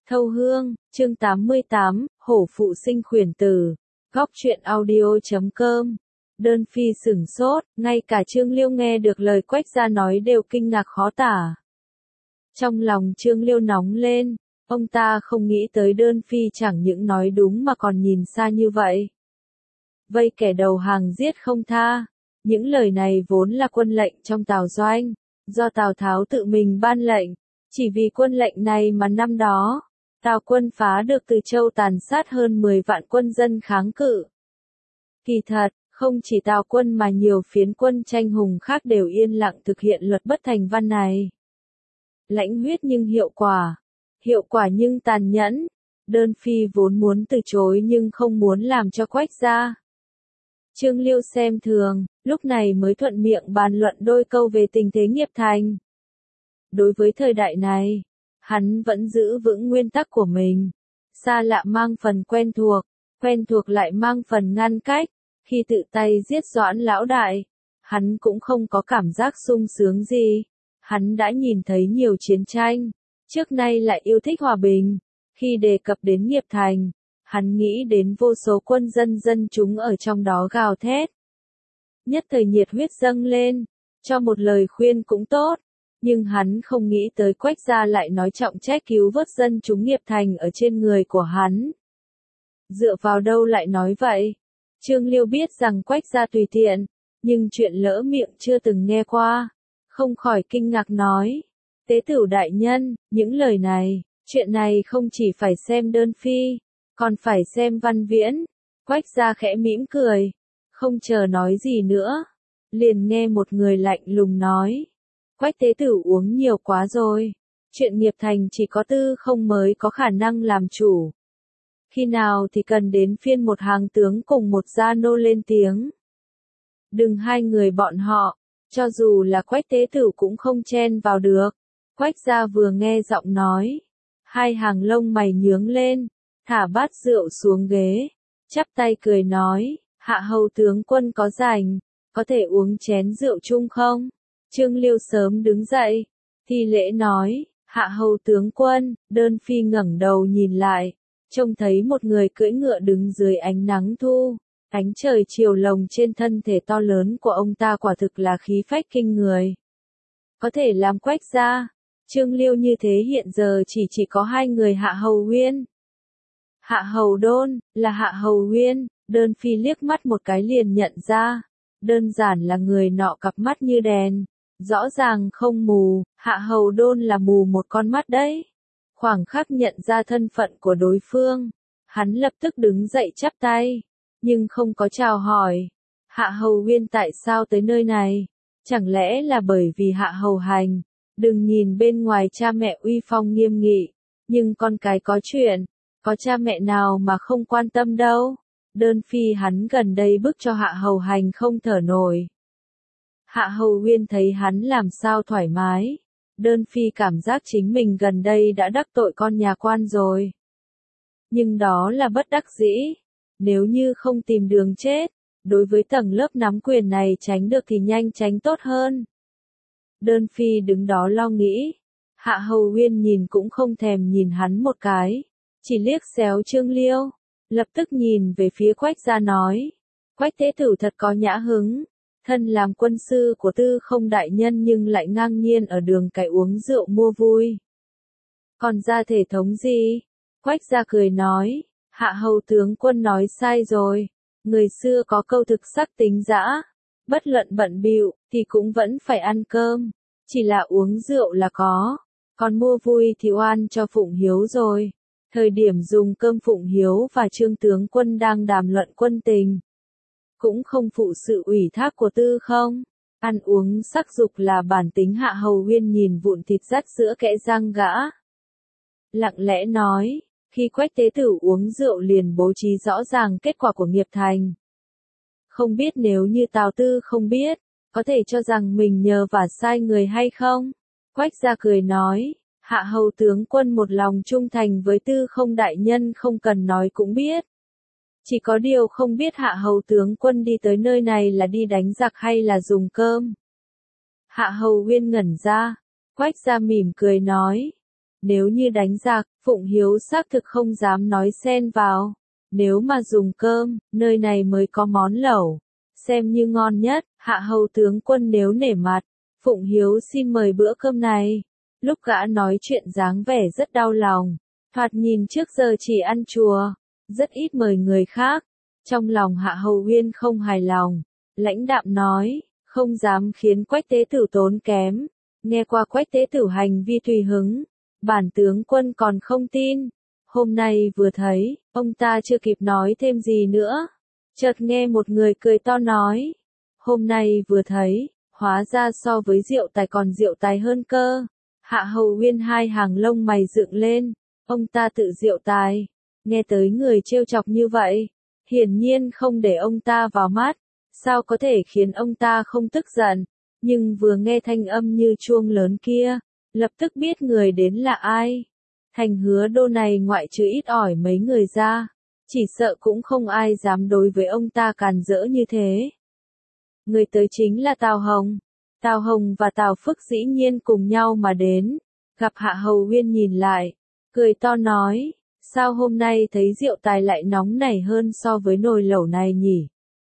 Thâu Hương, chương 88, Hổ Phụ Sinh Khuyển Tử, Góc truyện audio.com. Đơn Phi sửng sốt, ngay cả Trương Liêu nghe được lời Quách gia nói đều kinh ngạc khó tả. Trong lòng Trương Liêu nóng lên, ông ta không nghĩ tới Đơn Phi chẳng những nói đúng mà còn nhìn xa như vậy. Vây kẻ đầu hàng giết không tha, những lời này vốn là quân lệnh trong Tào Doanh, do Tào Tháo tự mình ban lệnh, chỉ vì quân lệnh này mà năm đó, Tào quân phá được Từ Châu tàn sát hơn 10 vạn quân dân kháng cự. Kỳ thật, không chỉ Tào quân mà nhiều phiến quân tranh hùng khác đều yên lặng thực hiện luật bất thành văn này. Lãnh huyết nhưng hiệu quả nhưng tàn nhẫn. Đơn Phi vốn muốn từ chối nhưng không muốn làm cho Quách gia. Trương Liêu xem thường, lúc này mới thuận miệng bàn luận đôi câu về tình thế nghiệp thành. Đối với thời đại này, hắn vẫn giữ vững nguyên tắc của mình. Xa lạ mang phần quen thuộc lại mang phần ngăn cách. Khi tự tay giết Doãn lão đại, hắn cũng không có cảm giác sung sướng gì. Hắn đã nhìn thấy nhiều chiến tranh, trước nay lại yêu thích hòa bình. Khi đề cập đến nghiệp thành, hắn nghĩ đến vô số quân dân chúng ở trong đó gào thét. Nhất thời nhiệt huyết dâng lên, cho một lời khuyên cũng tốt. Nhưng hắn không nghĩ tới Quách gia lại nói trọng trách cứu vớt dân chúng nghiệp thành ở trên người của hắn. Dựa vào đâu lại nói vậy? Trương Liêu biết rằng Quách gia tùy tiện, nhưng chuyện lỡ miệng chưa từng nghe qua. Không khỏi kinh ngạc nói. Tế tửu đại nhân, những lời này, chuyện này không chỉ phải xem Đơn Phi, còn phải xem Văn Viễn. Quách gia khẽ mỉm cười, không chờ nói gì nữa. Liền nghe một người lạnh lùng nói. Quách tế tử uống nhiều quá rồi. Chuyện nghiệp thành chỉ có Tư Không mới có khả năng làm chủ. Khi nào thì cần đến phiên một hàng tướng cùng một gia nô lên tiếng. Đừng hai người bọn họ, cho dù là Quách tế tử cũng không chen vào được. Quách gia vừa nghe giọng nói, hai hàng lông mày nhướng lên, thả bát rượu xuống ghế, chắp tay cười nói, hạ hầu tướng quân có rảnh, có thể uống chén rượu chung không? Trương Liêu sớm đứng dậy, thi lễ nói, hạ hầu tướng quân. Đơn Phi ngẩng đầu nhìn lại, trông thấy một người cưỡi ngựa đứng dưới ánh nắng thu, ánh trời chiều lồng trên thân thể to lớn của ông ta quả thực là khí phách kinh người. Có thể làm Quách gia. Trương Liêu như thế hiện giờ chỉ có hai người Hạ Hầu Huyên. Hạ Hầu Đôn, là Hạ Hầu Huyên. Đơn Phi liếc mắt một cái liền nhận ra. Đơn giản là người nọ cặp mắt như đèn. Rõ ràng không mù, Hạ Hầu Đôn là mù một con mắt đấy. Khoảng khắc nhận ra thân phận của đối phương, hắn lập tức đứng dậy chắp tay, nhưng không có chào hỏi. Hạ Hầu Huyên tại sao tới nơi này? Chẳng lẽ là bởi vì Hạ Hầu Hành? Đừng nhìn bên ngoài cha mẹ uy phong nghiêm nghị, nhưng con cái có chuyện, có cha mẹ nào mà không quan tâm đâu. Đơn Phi hắn gần đây bức cho Hạ Hầu Hành không thở nổi. Hạ Hầu Huyên thấy hắn làm sao thoải mái. Đơn Phi cảm giác chính mình gần đây đã đắc tội con nhà quan rồi. Nhưng đó là bất đắc dĩ. Nếu như không tìm đường chết, đối với tầng lớp nắm quyền này tránh được thì nhanh tránh tốt hơn. Đơn Phi đứng đó lo nghĩ. Hạ Hầu Huyên nhìn cũng không thèm nhìn hắn một cái, chỉ liếc xéo Trương Liêu, lập tức nhìn về phía Quách gia nói. Quách tế tử thật có nhã hứng, thân làm quân sư của Tư Không đại nhân nhưng lại ngang nhiên ở đường cái uống rượu mua vui. Còn ra thể thống gì? Quách gia cười nói, Hạ Hầu tướng quân nói sai rồi, người xưa có câu thực sắc tính dã. Bất luận bận bịu thì cũng vẫn phải ăn cơm, chỉ là uống rượu là có, còn mua vui thì oan cho Phụng Hiếu rồi. Thời điểm dùng cơm Phụng Hiếu và Trương tướng quân đang đàm luận quân tình, cũng không phụ sự ủy thác của Tư Không. Ăn uống sắc dục là bản tính. Hạ Hầu Huyên nhìn vụn thịt dắt giữa kẽ răng gã, lặng lẽ nói, khi Quách tế tử uống rượu liền bố trí rõ ràng kết quả của nghiệp thành. Không biết nếu như Tào Tư không biết, có thể cho rằng mình nhờ vả sai người hay không? Quách gia cười nói, Hạ Hầu tướng quân một lòng trung thành với Tư Không đại nhân không cần nói cũng biết. Chỉ có điều không biết Hạ Hầu tướng quân đi tới nơi này là đi đánh giặc hay là dùng cơm. Hạ Hầu Huyên ngẩn ra, Quách gia mỉm cười nói, nếu như đánh giặc, Phụng Hiếu xác thực không dám nói xen vào. Nếu mà dùng cơm, nơi này mới có món lẩu. Xem như ngon nhất, Hạ Hầu tướng quân nếu nể mặt. Phụng Hiếu xin mời bữa cơm này. Lúc gã nói chuyện dáng vẻ rất đau lòng. Thoạt nhìn trước giờ chỉ ăn chùa. Rất ít mời người khác. Trong lòng Hạ Hầu Uyên không hài lòng. Lãnh đạm nói, không dám khiến Quách tế tử tốn kém. Nghe qua Quách tế tử hành vi tùy hứng. Bản tướng quân còn không tin. Hôm nay vừa thấy, ông ta chưa kịp nói thêm gì nữa. Chợt nghe một người cười to nói. Hôm nay vừa thấy, hóa ra so với Diệu Tài còn Diệu Tài hơn cơ. Hạ Hầu Uyên hai hàng lông mày dựng lên. Ông ta tự Diệu Tài. Nghe tới người trêu chọc như vậy. Hiển nhiên không để ông ta vào mắt. Sao có thể khiến ông ta không tức giận. Nhưng vừa nghe thanh âm như chuông lớn kia. Lập tức biết người đến là ai. Thành Hứa Đô này ngoại trừ ít ỏi mấy người ra. Chỉ sợ cũng không ai dám đối với ông ta càn rỡ như thế. Người tới chính là Tào Hồng. Tào Hồng và Tào Phước dĩ nhiên cùng nhau mà đến. Gặp Hạ Hầu Uyên nhìn lại. Cười to nói. Sao hôm nay thấy Diệu Tài lại nóng nảy hơn so với nồi lẩu này nhỉ?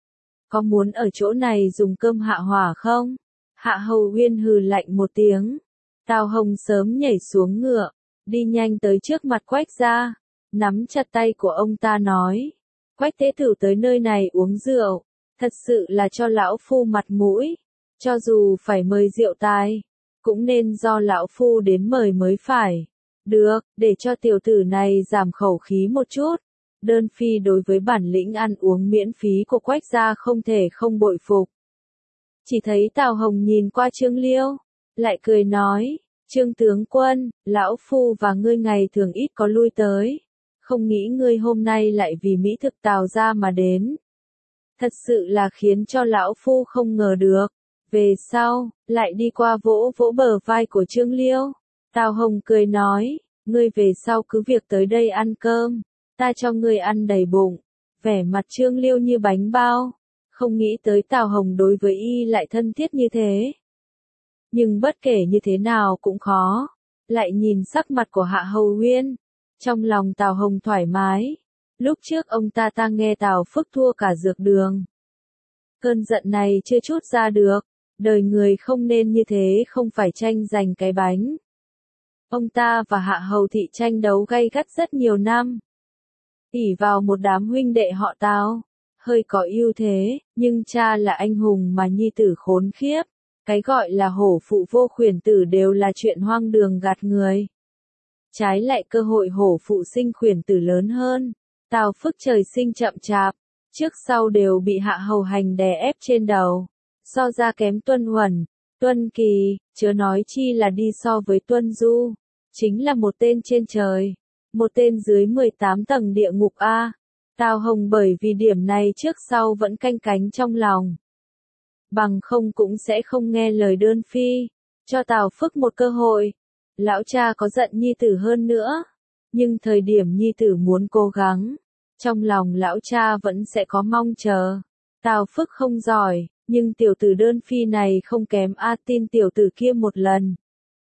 Có muốn ở chỗ này dùng cơm hạ hỏa không? Hạ Hầu Uyên hừ lạnh một tiếng. Tào Hồng sớm nhảy xuống ngựa. Đi nhanh tới trước mặt Quách gia. Nắm chặt tay của ông ta nói. Quách tế tử tới nơi này uống rượu. Thật sự là cho lão phu mặt mũi. Cho dù phải mời Diệu Tài. Cũng nên do lão phu đến mời mới phải. Được, để cho tiểu tử này giảm khẩu khí một chút. Đơn phi đối với bản lĩnh ăn uống miễn phí của Quách gia không thể không bội phục. Chỉ thấy Tào Hồng nhìn qua Trương Liêu. Lại cười nói. Trương tướng quân, lão phu và ngươi ngày thường ít có lui tới. Không nghĩ ngươi hôm nay lại vì mỹ thực Tào gia mà đến. Thật sự là khiến cho lão phu không ngờ được. Về sau, lại đi qua vỗ vỗ bờ vai của Trương Liêu. Tào Hồng cười nói, ngươi về sau cứ việc tới đây ăn cơm. Ta cho ngươi ăn đầy bụng. Vẻ mặt Trương Liêu như bánh bao. Không nghĩ tới Tào Hồng đối với y lại thân thiết như thế. Nhưng bất kể như thế nào cũng khó. Lại nhìn sắc mặt của Hạ Hầu Uyên. Trong lòng Tào Hồng thoải mái. Lúc trước ông ta nghe Tào Phước thua cả dược đường. Cơn giận này chưa chút ra được. Đời người không nên như thế, không phải tranh giành cái bánh. Ông ta và Hạ Hầu Thị tranh đấu gay gắt rất nhiều năm. Ỷ vào một đám huynh đệ họ Tào. Hơi có ưu thế, nhưng cha là anh hùng mà nhi tử khốn khiếp. Cái gọi là hổ phụ vô khuyển tử đều là chuyện hoang đường gạt người. Trái lại cơ hội hổ phụ sinh khuyển tử lớn hơn. Tào Phước trời sinh chậm chạp, trước sau đều bị Hạ Hầu Hành đè ép trên đầu. So ra kém Tuân Huẩn, Tuân Kỳ, chớ nói chi là đi so với Tuân Du. Chính là một tên trên trời, một tên dưới 18 tầng địa ngục A. Tào Hồng bởi vì điểm này trước sau vẫn canh cánh trong lòng. Bằng không cũng sẽ không nghe lời đơn phi, cho Tào Phước một cơ hội. Lão cha có giận nhi tử hơn nữa, nhưng thời điểm nhi tử muốn cố gắng, trong lòng lão cha vẫn sẽ có mong chờ. Tào Phước không giỏi, nhưng tiểu tử đơn phi này không kém A, tin tiểu tử kia một lần.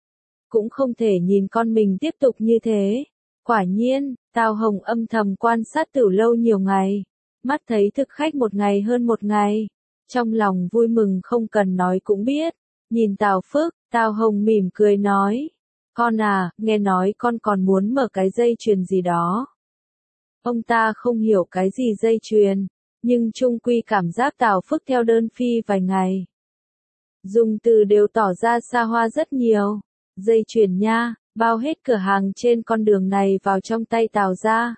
Cũng không thể nhìn con mình tiếp tục như thế. Quả nhiên, Tào Hồng âm thầm quan sát Tửu Lâu nhiều ngày, mắt thấy thực khách một ngày hơn một ngày. Trong lòng vui mừng không cần nói cũng biết. Nhìn Tào Phước, Tào Hồng mỉm cười nói. Con à, nghe nói con còn muốn mở cái dây chuyền gì đó. Ông ta không hiểu cái gì dây chuyền, nhưng chung quy cảm giác Tào Phước theo đơn phi vài ngày. Dùng từ đều tỏ ra xa hoa rất nhiều. Dây chuyền nha, bao hết cửa hàng trên con đường này vào trong tay Tào gia.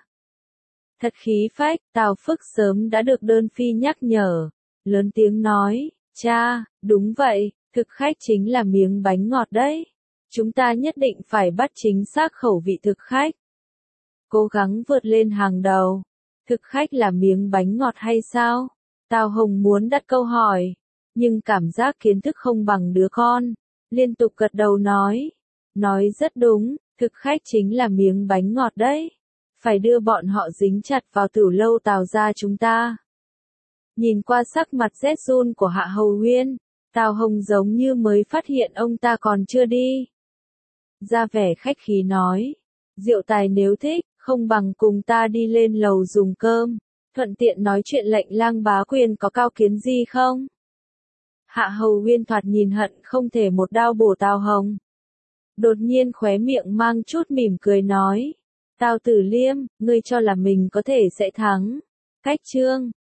Thật khí phách, Tào Phước sớm đã được đơn phi nhắc nhở. Lớn tiếng nói, cha, đúng vậy, thực khách chính là miếng bánh ngọt đấy. Chúng ta nhất định phải bắt chính xác khẩu vị thực khách. Cố gắng vượt lên hàng đầu. Thực khách là miếng bánh ngọt hay sao? Tào Hồng muốn đặt câu hỏi, nhưng cảm giác kiến thức không bằng đứa con. Liên tục gật đầu nói. Nói rất đúng, thực khách chính là miếng bánh ngọt đấy. Phải đưa bọn họ dính chặt vào Tửu Lâu Tào gia chúng ta. Nhìn qua sắc mặt rét run của Hạ Hầu Uyên, Tào Hồng giống như mới phát hiện ông ta còn chưa đi. Ra vẻ khách khí nói, Diệu tài nếu thích, không bằng cùng ta đi lên lầu dùng cơm, thuận tiện nói chuyện lệnh lang bá quyền có cao kiến gì không? Hạ Hầu Huyên thoạt nhìn hận không thể một đao bổ Tào Hồng. Đột nhiên khóe miệng mang chút mỉm cười nói. Tào Tử Liêm, ngươi cho là mình có thể sẽ thắng. Cách Trương